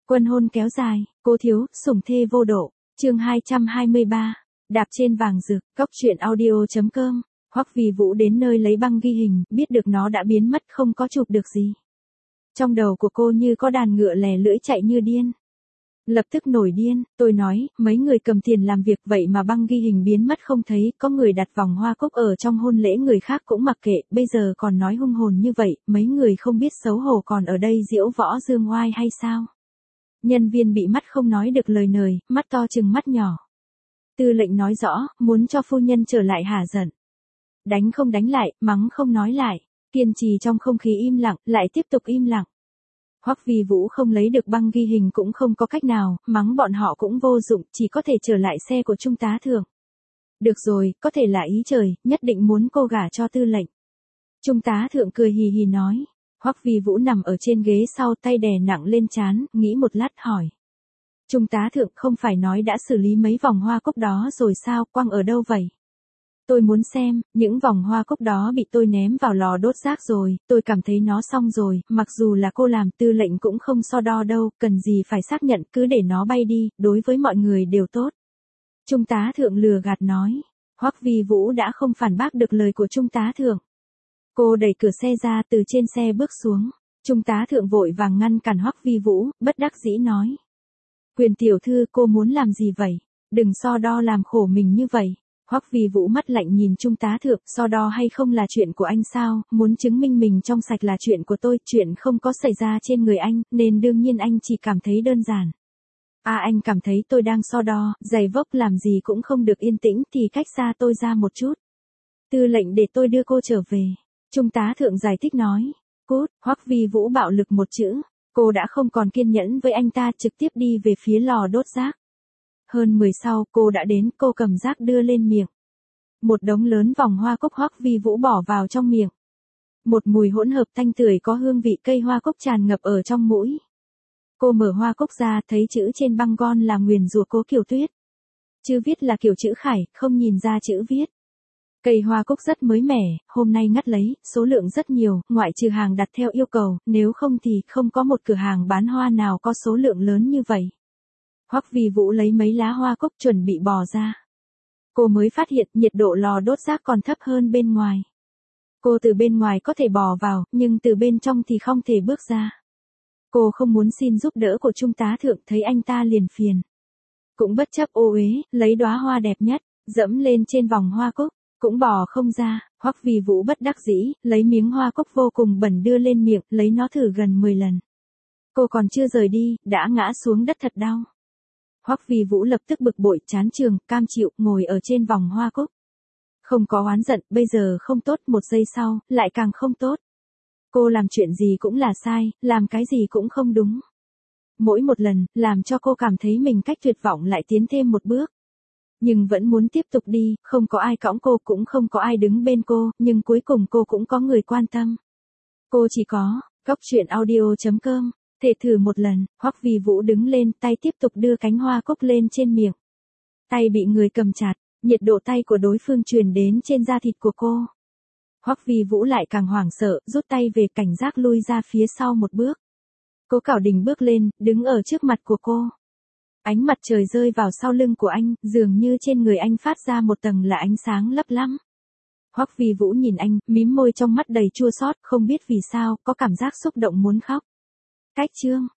Quân hôn kéo dài, cố thiếu, sủng thê vô độ. Chương 223. Đạp trên vàng rực, cóc truyện audio.com. Hoắc Vi Vũ đến nơi lấy băng ghi hình, biết được nó đã biến mất không có chụp được gì. Trong đầu của cô như có đàn ngựa lè lưỡi chạy như điên. Lập tức nổi điên, tôi nói, mấy người cầm tiền làm việc vậy mà băng ghi hình biến mất không thấy, có người đặt vòng hoa cúc ở trong hôn lễ người khác cũng mặc kệ, bây giờ còn nói hung hồn như vậy, mấy người không biết xấu hổ còn ở đây diễu võ dương oai hay sao? Nhân viên bị mắt không nói được lời nời, mắt to chừng mắt nhỏ. Tư lệnh nói rõ, muốn cho phu nhân trở lại hả giận. Đánh không đánh lại, mắng không nói lại, kiên trì trong không khí im lặng, lại tiếp tục im lặng. Hoắc Vi Vũ không lấy được băng ghi hình cũng không có cách nào, mắng bọn họ cũng vô dụng, chỉ có thể trở lại xe của trung tá thượng. Được rồi, có thể là ý trời, nhất định muốn cô gả cho tư lệnh. Trung tá thượng cười hì hì nói. Hoắc Vi Vũ nằm ở trên ghế sau, tay đè nặng lên trán, nghĩ một lát hỏi. Trung tá thượng không phải nói đã xử lý mấy vòng hoa cúc đó rồi sao, quăng ở đâu vậy? Tôi muốn xem, những vòng hoa cúc đó bị tôi ném vào lò đốt rác rồi, tôi cảm thấy nó xong rồi, mặc dù là cô làm, tư lệnh cũng không so đo đâu, cần gì phải xác nhận, cứ để nó bay đi, đối với mọi người đều tốt. Trung tá thượng lừa gạt nói. Hoắc Vi Vũ đã không phản bác được lời của trung tá thượng. Cô đẩy cửa xe ra, từ trên xe bước xuống. Trung tá thượng vội vàng ngăn cản Hoắc Vi Vũ, bất đắc dĩ nói. Quyền tiểu thư, cô muốn làm gì vậy? Đừng so đo làm khổ mình như vậy. Hoắc Vi Vũ mắt lạnh nhìn trung tá thượng, so đo hay không là chuyện của anh sao, muốn chứng minh mình trong sạch là chuyện của tôi, chuyện không có xảy ra trên người anh, nên đương nhiên anh chỉ cảm thấy đơn giản. Anh cảm thấy tôi đang so đo, giày vốc làm gì cũng không được yên tĩnh thì cách xa tôi ra một chút. Tư lệnh để tôi đưa cô trở về. Trung tá thượng giải thích nói. Cút, Hoắc Vi Vũ bạo lực một chữ. Cô đã không còn kiên nhẫn với anh ta, trực tiếp đi về phía lò đốt rác. Hơn 10 sau, cô đã đến, cô cầm rác đưa lên miệng. Một đống lớn vòng hoa cúc Hoắc Vi Vũ bỏ vào trong miệng. Một mùi hỗn hợp thanh tưởi có hương vị cây hoa cúc tràn ngập ở trong mũi. Cô mở hoa cúc ra, thấy chữ trên băng gòn là nguyền rủa Cố Kiều Tuyết. Chữ viết là kiểu chữ khải, không nhìn ra chữ viết. Cây hoa cúc rất mới mẻ, hôm nay ngắt lấy, số lượng rất nhiều, ngoại trừ hàng đặt theo yêu cầu, nếu không thì không có một cửa hàng bán hoa nào có số lượng lớn như vậy. Hoắc Vi Vũ lấy mấy lá hoa cúc chuẩn bị bò ra. Cô mới phát hiện nhiệt độ lò đốt rác còn thấp hơn bên ngoài. Cô từ bên ngoài có thể bò vào, nhưng từ bên trong thì không thể bước ra. Cô không muốn xin giúp đỡ của trung tá thượng, thấy anh ta liền phiền. Cũng bất chấp ô uế, lấy đóa hoa đẹp nhất, dẫm lên trên vòng hoa cúc. Cũng bò không ra, Hoắc Vi Vũ bất đắc dĩ, lấy miếng hoa cúc vô cùng bẩn đưa lên miệng, lấy nó thử gần 10 lần. Cô còn chưa rời đi, đã ngã xuống đất thật đau. Hoắc Vi Vũ lập tức bực bội, chán trường, cam chịu, ngồi ở trên vòng hoa cúc. Không có oán giận, bây giờ không tốt, một giây sau, lại càng không tốt. Cô làm chuyện gì cũng là sai, làm cái gì cũng không đúng. Mỗi một lần, làm cho cô cảm thấy mình cách tuyệt vọng lại tiến thêm một bước. Nhưng vẫn muốn tiếp tục đi, không có ai cõng cô, cũng không có ai đứng bên cô, nhưng cuối cùng cô cũng có người quan tâm. Cô chỉ có, cóc truyện audio.com, thể thử một lần, Hoắc Vi Vũ đứng lên, tay tiếp tục đưa cánh hoa cúc lên trên miệng. Tay bị người cầm chặt, nhiệt độ tay của đối phương truyền đến trên da thịt của cô. Hoắc Vi Vũ lại càng hoảng sợ, rút tay về, cảnh giác lui ra phía sau một bước. Cố Cảo Đình bước lên, đứng ở trước mặt của cô. Ánh mặt trời rơi vào sau lưng của anh, dường như trên người anh phát ra một tầng là ánh sáng lấp lắm. Hoắc Vi Vũ nhìn anh, mím môi trong mắt đầy chua xót, không biết vì sao, có cảm giác xúc động muốn khóc. Cách chương